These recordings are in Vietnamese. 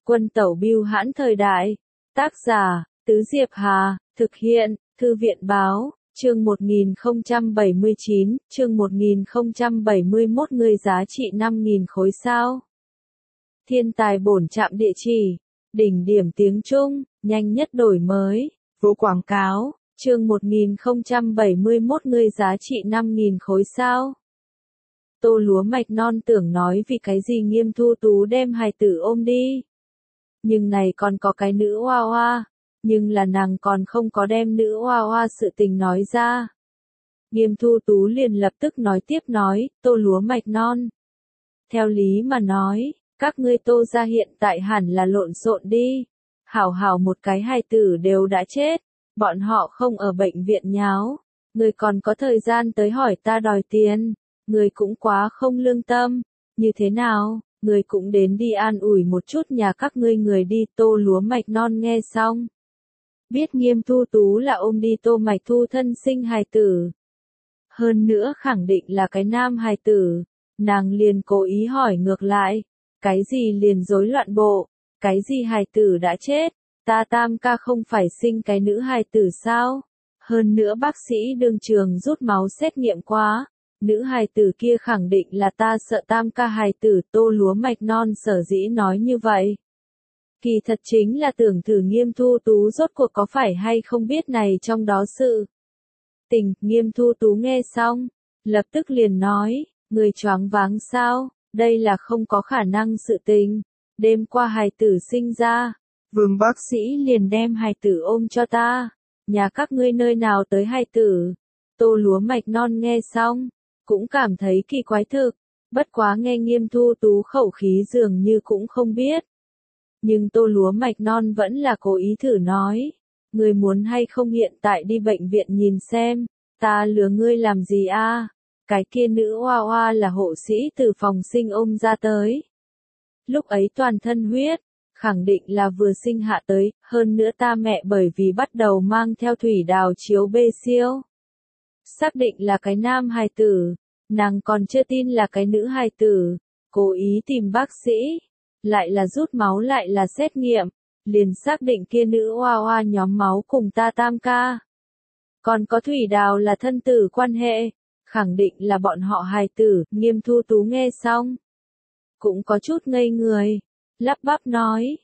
Quân tẩu bưu hãn thời đại. Tác giả, Tứ Diệp Hà, thực hiện, Thư viện báo, chương 1079, chương 1071 người giá trị 5.000 khối sao. Thiên tài bổn trạm địa chỉ, đỉnh điểm tiếng Trung, nhanh nhất đổi mới, vô quảng cáo, chương 1071 người giá trị 5.000 khối sao. Tô Lúa Mạch Non tưởng nói vì cái gì Nghiêm Thu Tú đem hài tử ôm đi. Nhưng này còn có cái nữ oa oa, nhưng là nàng còn không có đem nữ oa oa sự tình nói ra. Nghiêm Thu Tú liền lập tức nói tiếp nói, Tô Lúa Mạch Non. Theo lý mà nói, các ngươi Tô gia hiện tại hẳn là lộn xộn đi. Hảo hảo một cái hài tử đều đã chết, bọn họ không ở bệnh viện nháo. Người còn có thời gian tới hỏi ta đòi tiền, người cũng quá không lương tâm, như thế nào? Người cũng đến đi an ủi một chút nhà các ngươi người đi. Tô Lúa Mạch Non nghe xong, biết Nghiêm Thu Tú là ôm đi Tô Mạch Thu thân sinh hài tử. Hơn nữa khẳng định là cái nam hài tử, nàng liền cố ý hỏi ngược lại, cái gì liền rối loạn bộ, cái gì hài tử đã chết, ta tam ca không phải sinh cái nữ hài tử sao? Hơn nữa bác sĩ đương trường rút máu xét nghiệm quá. Nữ hài tử kia khẳng định là ta sợ tam ca hài tử. Tô Lúa Mạch Non sở dĩ nói như vậy. Kỳ thật chính là tưởng thử Nghiêm Thu Tú rốt cuộc có phải hay không biết này trong đó sự tình. Nghiêm Thu Tú nghe xong, lập tức liền nói, người choáng váng sao, đây là không có khả năng sự tình. Đêm qua hài tử sinh ra, Vương bác sĩ liền đem hài tử ôm cho ta. Nhà các ngươi nơi nào tới hài tử? Tô Lúa Mạch Non nghe xong, cũng cảm thấy kỳ quái thực, bất quá nghe Nghiêm Thu Tú khẩu khí dường như cũng không biết. Nhưng Tô Lúa Mạch Non vẫn là cố ý thử nói, người muốn hay không hiện tại đi bệnh viện nhìn xem, ta lừa ngươi làm gì a? Cái kia nữ oa oa là hộ sĩ từ phòng sinh ôm ra tới. Lúc ấy toàn thân huyết, khẳng định là vừa sinh hạ tới, hơn nữa ta mẹ bởi vì bắt đầu mang theo thủy đào chiếu bê siêu. Xác định là cái nam hài tử, nàng còn chưa tin là cái nữ hài tử, cố ý tìm bác sĩ, lại là rút máu lại là xét nghiệm, liền xác định kia nữ oa oa nhóm máu cùng ta tam ca. Còn có thủy đào là thân tử quan hệ, khẳng định là bọn họ hài tử. Nghiêm Thu Tú nghe xong, cũng có chút ngây người, lắp bắp nói,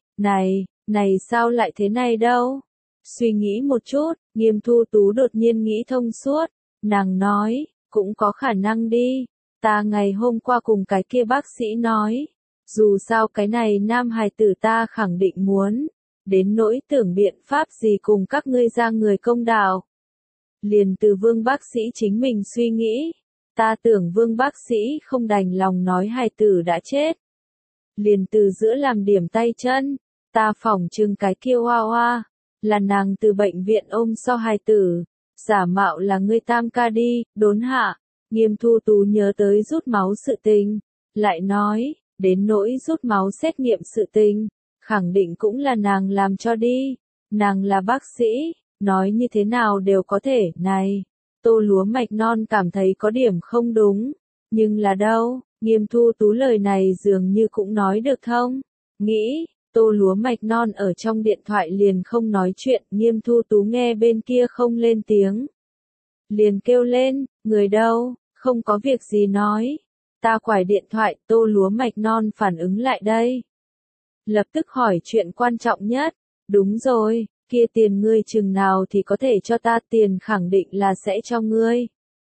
này sao lại thế này đâu? Suy nghĩ một chút, Nghiêm Thu Tú đột nhiên nghĩ thông suốt. Nàng nói, cũng có khả năng đi, ta ngày hôm qua cùng cái kia bác sĩ nói, dù sao cái này nam hài tử ta khẳng định muốn, đến nỗi tưởng biện pháp gì cùng các ngươi ra người công đạo. Liền từ Vương bác sĩ chính mình suy nghĩ, ta tưởng Vương bác sĩ không đành lòng nói hài tử đã chết. Liền từ giữa làm điểm tay chân, ta phỏng chừng cái kia oa oa, là nàng từ bệnh viện ôm so hài tử. Giả mạo là ngươi tam ca đi. Đốn hạ, Nghiêm Thu Tú nhớ tới rút máu sự tình, lại nói, đến nỗi rút máu xét nghiệm sự tình, khẳng định cũng là nàng làm cho đi, nàng là bác sĩ, nói như thế nào đều có thể. Này, Tô Lúa Mạch Non cảm thấy có điểm không đúng, nhưng là đâu, Nghiêm Thu Tú lời này dường như cũng nói được thông, nghĩ. Tô Lúa Mạch Non ở trong điện thoại liền không nói chuyện. Nghiêm Thu Tú nghe bên kia không lên tiếng, liền kêu lên, người đâu, không có việc gì nói, ta quải điện thoại. Tô Lúa Mạch Non phản ứng lại đây, lập tức hỏi chuyện quan trọng nhất, đúng rồi, kia tiền ngươi chừng nào thì có thể cho ta? Tiền khẳng định là sẽ cho ngươi,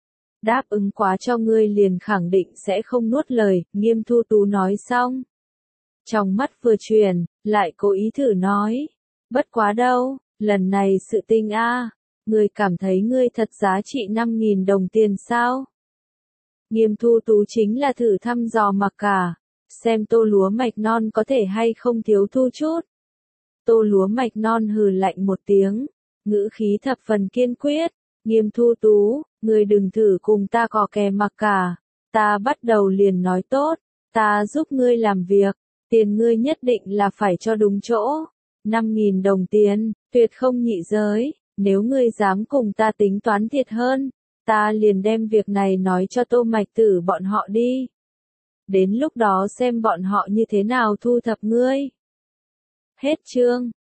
đáp ứng quá cho ngươi liền khẳng định sẽ không nuốt lời. Nghiêm Thu Tú nói xong, trong mắt vừa chuyển, lại cố ý thử nói, bất quá đâu, lần này sự tình a, ngươi cảm thấy ngươi thật giá trị 5.000 đồng tiền sao? Nghiêm Thu Tú chính là thử thăm dò mặc cả, xem Tô Lúa Mạch Non có thể hay không thiếu thu chút. Tô Lúa Mạch Non hừ lạnh một tiếng, ngữ khí thập phần kiên quyết, Nghiêm Thu Tú, ngươi đừng thử cùng ta cò kè mặc cả, ta bắt đầu liền nói tốt, ta giúp ngươi làm việc. Tiền ngươi nhất định là phải cho đúng chỗ, 5.000 đồng tiền, tuyệt không nhị giới, nếu ngươi dám cùng ta tính toán thiệt hơn, ta liền đem việc này nói cho Tô Mạch Tử bọn họ đi. Đến lúc đó xem bọn họ như thế nào thu thập ngươi. Hết chương.